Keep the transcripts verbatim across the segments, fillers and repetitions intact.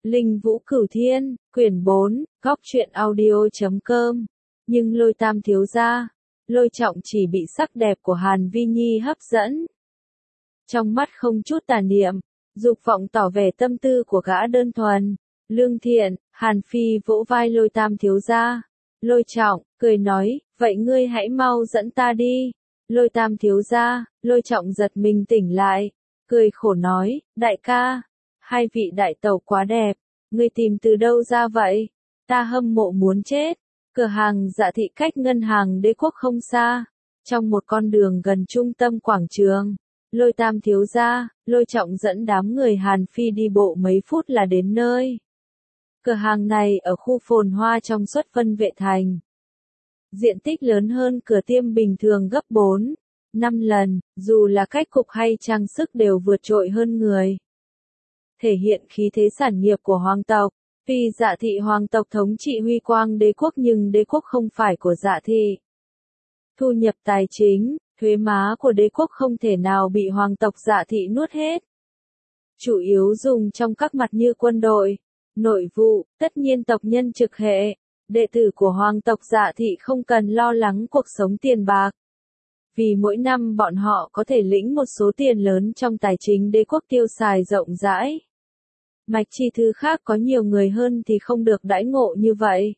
Linh Vũ Cửu Thiên, quyển bốn, góc truyện audio chấm com. Nhưng Lôi Tam thiếu gia, Lôi Trọng chỉ bị sắc đẹp của Hàn Vi Nhi hấp dẫn. Trong mắt không chút tà niệm, dục vọng tỏ vẻ tâm tư của gã đơn thuần, lương thiện. Hàn Phi vỗ vai Lôi Tam thiếu gia. Lôi Trọng, cười nói, vậy ngươi hãy mau dẫn ta đi. Lôi Tam thiếu gia, Lôi Trọng giật mình tỉnh lại, cười khổ nói, đại ca, hai vị đại tẩu quá đẹp, ngươi tìm từ đâu ra vậy? Ta hâm mộ muốn chết. Cửa hàng Dạ Thị cách ngân hàng Đế Quốc không xa, trong một con đường gần trung tâm quảng trường. Lôi Tam thiếu gia, Lôi Trọng dẫn đám người Hàn Phi đi bộ mấy phút là đến nơi. Cửa hàng này ở khu phồn hoa trong Xuất Vân Vệ Thành. Diện tích lớn hơn cửa tiêm bình thường gấp bốn, năm lần, dù là cách cục hay trang sức đều vượt trội hơn người. Thể hiện khí thế sản nghiệp của hoàng tộc. Tuy Dạ Thị hoàng tộc thống trị huy quang đế quốc nhưng đế quốc không phải của Dạ Thị. Thu nhập tài chính, thuế má của đế quốc không thể nào bị hoàng tộc Dạ Thị nuốt hết. Chủ yếu dùng trong các mặt như quân đội, nội vụ, tất nhiên tộc nhân trực hệ, đệ tử của hoàng tộc Dạ Thị không cần lo lắng cuộc sống tiền bạc. Vì mỗi năm bọn họ có thể lĩnh một số tiền lớn trong tài chính đế quốc tiêu xài rộng rãi. Mạch Chi Thư khác có nhiều người hơn thì không được đãi ngộ như vậy.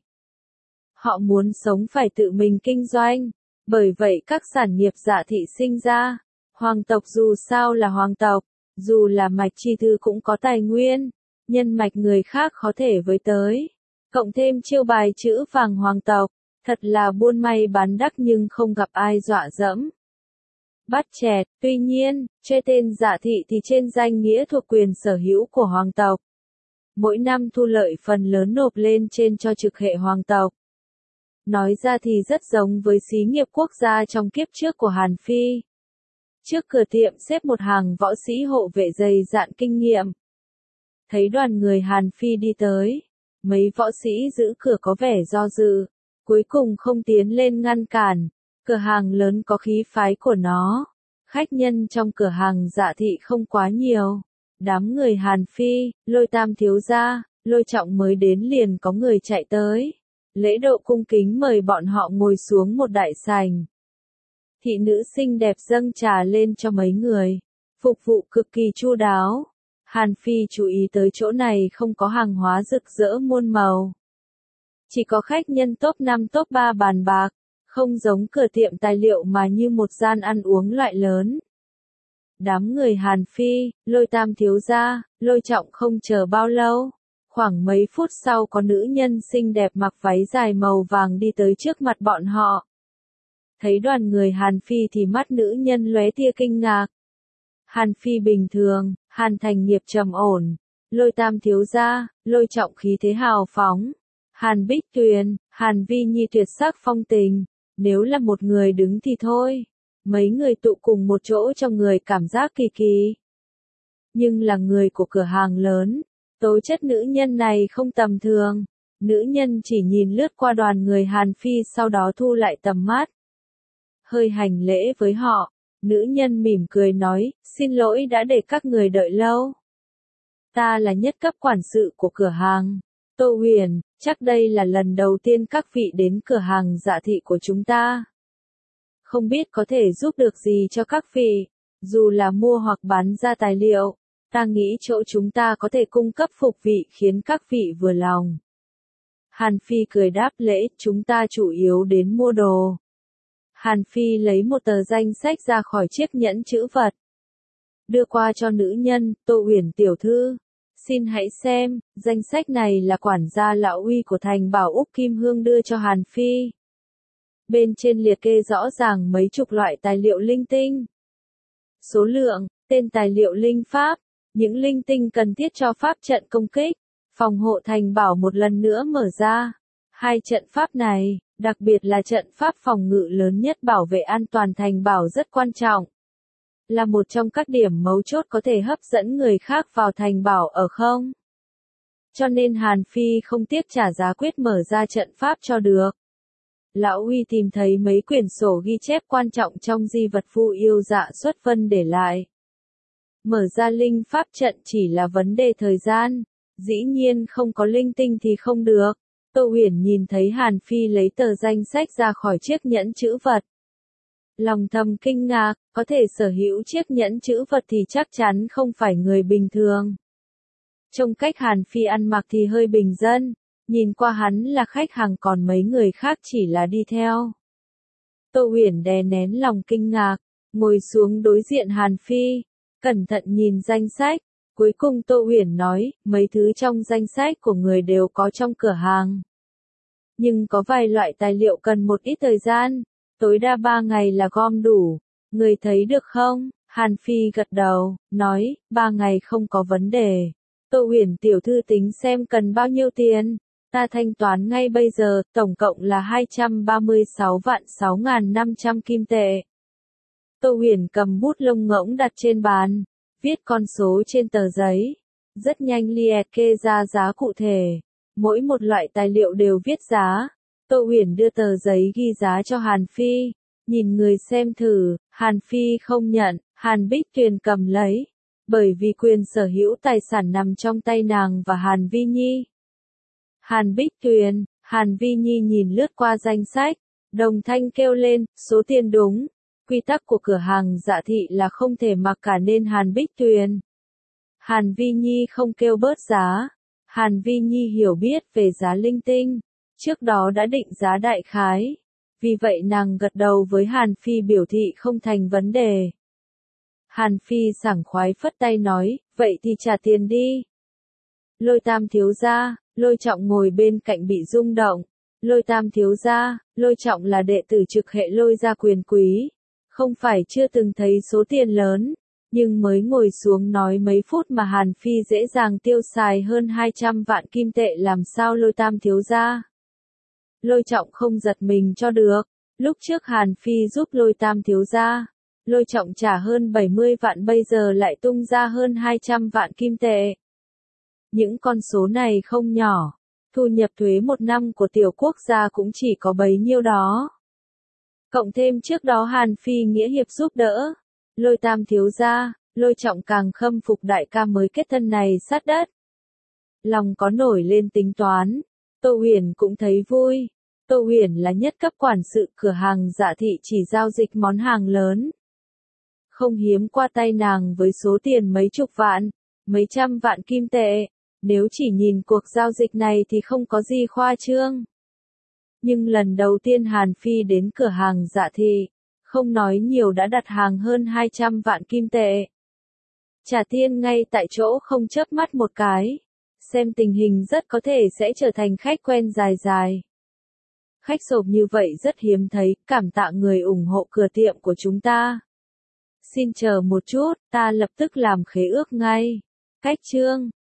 Họ muốn sống phải tự mình kinh doanh, bởi vậy các sản nghiệp Dạ Thị sinh ra. Hoàng tộc dù sao là hoàng tộc, dù là Mạch Chi Thư cũng có tài nguyên, nhân mạch người khác khó thể với tới. Cộng thêm chiêu bài chữ vàng hoàng tộc, thật là buôn may bán đắt nhưng không gặp ai dọa dẫm. Bắt chẹt, tuy nhiên, chơi tên Dạ Thị thì trên danh nghĩa thuộc quyền sở hữu của hoàng tộc. Mỗi năm thu lợi phần lớn nộp lên trên cho trực hệ hoàng tộc. Nói ra thì rất giống với xí nghiệp quốc gia trong kiếp trước của Hàn Phi. Trước cửa tiệm xếp một hàng võ sĩ hộ vệ dày dạn kinh nghiệm. Thấy đoàn người Hàn Phi đi tới, mấy võ sĩ giữ cửa có vẻ do dự, cuối cùng không tiến lên ngăn cản. Cửa hàng lớn có khí phái của nó. Khách nhân trong cửa hàng Dạ Thị không quá nhiều. Đám người Hàn Phi, Lôi Tam thiếu gia, Lôi Trọng mới đến liền có người chạy tới. Lễ độ cung kính mời bọn họ ngồi xuống một đại sảnh. Thị nữ xinh đẹp dâng trà lên cho mấy người. Phục vụ cực kỳ chu đáo. Hàn Phi chú ý tới chỗ này không có hàng hóa rực rỡ muôn màu. Chỉ có khách nhân top năm top ba bàn bạc. Không giống cửa tiệm tài liệu mà như một gian ăn uống loại lớn. Đám người Hàn Phi, Lôi Tam thiếu gia, Lôi Trọng không chờ bao lâu. Khoảng mấy phút sau có nữ nhân xinh đẹp mặc váy dài màu vàng đi tới trước mặt bọn họ. Thấy đoàn người Hàn Phi thì mắt nữ nhân lóe tia kinh ngạc. Hàn Phi bình thường, Hàn Thành Nghiệp trầm ổn. Lôi Tam thiếu gia, Lôi Trọng khí thế hào phóng. Hàn Bích Tuyền, Hàn Vi Nhi tuyệt sắc phong tình. Nếu là một người đứng thì thôi. Mấy người tụ cùng một chỗ trong người cảm giác kỳ kỳ. Nhưng là người của cửa hàng lớn. Tố chất nữ nhân này không tầm thường. Nữ nhân chỉ nhìn lướt qua đoàn người Hàn Phi sau đó thu lại tầm mắt. Hơi hành lễ với họ. Nữ nhân mỉm cười nói, xin lỗi đã để các người đợi lâu. Ta là nhất cấp quản sự của cửa hàng. Tô Huyền, chắc đây là lần đầu tiên các vị đến cửa hàng Dạ Thị của chúng ta. Không biết có thể giúp được gì cho các vị, dù là mua hoặc bán ra tài liệu, ta nghĩ chỗ chúng ta có thể cung cấp phục vị khiến các vị vừa lòng. Hàn Phi cười đáp lễ, chúng ta chủ yếu đến mua đồ. Hàn Phi lấy một tờ danh sách ra khỏi chiếc nhẫn chữ vật. Đưa qua cho nữ nhân, Tô Huyền tiểu thư. Xin hãy xem, danh sách này là quản gia lão uy của thành bảo Úc Kim Hương đưa cho Hàn Phi. Bên trên liệt kê rõ ràng mấy chục loại tài liệu linh tinh. Số lượng, tên tài liệu linh pháp, những linh tinh cần thiết cho pháp trận công kích, phòng hộ thành bảo một lần nữa mở ra. Hai trận pháp này, đặc biệt là trận pháp phòng ngự lớn nhất bảo vệ an toàn thành bảo rất quan trọng. Là một trong các điểm mấu chốt có thể hấp dẫn người khác vào thành bảo ở không? Cho nên Hàn Phi không tiếc trả giá quyết mở ra trận pháp cho được. Lão Uy tìm thấy mấy quyển sổ ghi chép quan trọng trong di vật Vu Yêu Dạ Xuất Vân để lại. Mở ra linh pháp trận chỉ là vấn đề thời gian, Dĩ nhiên không có linh tinh thì không được. Tô Huyền nhìn thấy Hàn Phi lấy tờ danh sách ra khỏi chiếc nhẫn chữ vật. Lòng thầm kinh ngạc, có thể sở hữu chiếc nhẫn chữ vật thì chắc chắn không phải người bình thường. Trông cách Hàn Phi ăn mặc thì hơi bình dân, nhìn qua hắn là khách hàng còn mấy người khác chỉ là đi theo. Tô Huyền đè nén lòng kinh ngạc, ngồi xuống đối diện Hàn Phi, cẩn thận nhìn danh sách. Cuối cùng Tô Huyền nói, mấy thứ trong danh sách của người đều có trong cửa hàng. Nhưng có vài loại tài liệu cần một ít thời gian, tối đa ba ngày là gom đủ. Người thấy được không? Hàn Phi gật đầu, nói, ba ngày không có vấn đề. Tô Huyền tiểu thư tính xem cần bao nhiêu tiền. Ta thanh toán ngay bây giờ, tổng cộng là hai trăm ba mươi sáu vạn sáu nghìn năm trăm kim tệ. Tô Huyền cầm bút lông ngỗng đặt trên bàn, viết con số trên tờ giấy. Rất nhanh liệt kê ra giá cụ thể. Mỗi một loại tài liệu đều viết giá. Tô Huyền đưa tờ giấy ghi giá cho Hàn Phi. Nhìn người xem thử, Hàn Phi không nhận, Hàn Bích Tuyền cầm lấy. Bởi vì quyền sở hữu tài sản nằm trong tay nàng và Hàn Vi Nhi. Hàn Bích Tuyền, Hàn Vi Nhi nhìn lướt qua danh sách, đồng thanh kêu lên, số tiền đúng. Quy tắc của cửa hàng Dạ Thị là không thể mặc cả nên Hàn Bích Tuyền. Hàn Vi Nhi không kêu bớt giá. Hàn Vi Nhi hiểu biết về giá linh tinh, trước đó đã định giá đại khái. Vì vậy nàng gật đầu với Hàn Phi biểu thị không thành vấn đề. Hàn Phi sảng khoái phất tay nói, vậy thì trả tiền đi. Lôi Tam thiếu gia, Lôi Trọng ngồi bên cạnh bị rung động. Lôi Tam thiếu gia, Lôi Trọng là đệ tử trực hệ Lôi gia quyền quý. Không phải chưa từng thấy số tiền lớn, nhưng mới ngồi xuống nói mấy phút mà Hàn Phi dễ dàng tiêu xài hơn hai trăm vạn kim tệ làm sao Lôi Tam thiếu gia. Lôi Trọng không giật mình cho được, lúc trước Hàn Phi giúp Lôi Tam thiếu gia, Lôi Trọng trả hơn bảy mươi vạn bây giờ lại tung ra hơn hai trăm vạn kim tệ. Những con số này không nhỏ, thu nhập thuế một năm của tiểu quốc gia cũng chỉ có bấy nhiêu đó. Cộng thêm trước đó Hàn Phi nghĩa hiệp giúp đỡ, Lôi Tam thiếu gia, Lôi Trọng càng khâm phục đại ca mới kết thân này sát đất. Lòng có nổi lên tính toán, Tô Huyền cũng thấy vui. Tô Huyền là nhất cấp quản sự cửa hàng Dạ Thị chỉ giao dịch món hàng lớn. Không hiếm qua tay nàng với số tiền mấy chục vạn, mấy trăm vạn kim tệ. Nếu chỉ nhìn cuộc giao dịch này thì không có gì khoa trương. Nhưng lần đầu tiên Hàn Phi đến cửa hàng Dạ Thị, không nói nhiều đã đặt hàng hơn hai trăm vạn kim tệ. Trả tiền ngay tại chỗ không chớp mắt một cái. Xem tình hình rất có thể sẽ trở thành khách quen dài dài. Khách sộp như vậy rất hiếm thấy, cảm tạ người ủng hộ cửa tiệm của chúng ta. Xin chờ một chút, ta lập tức làm khế ước ngay. Cách chương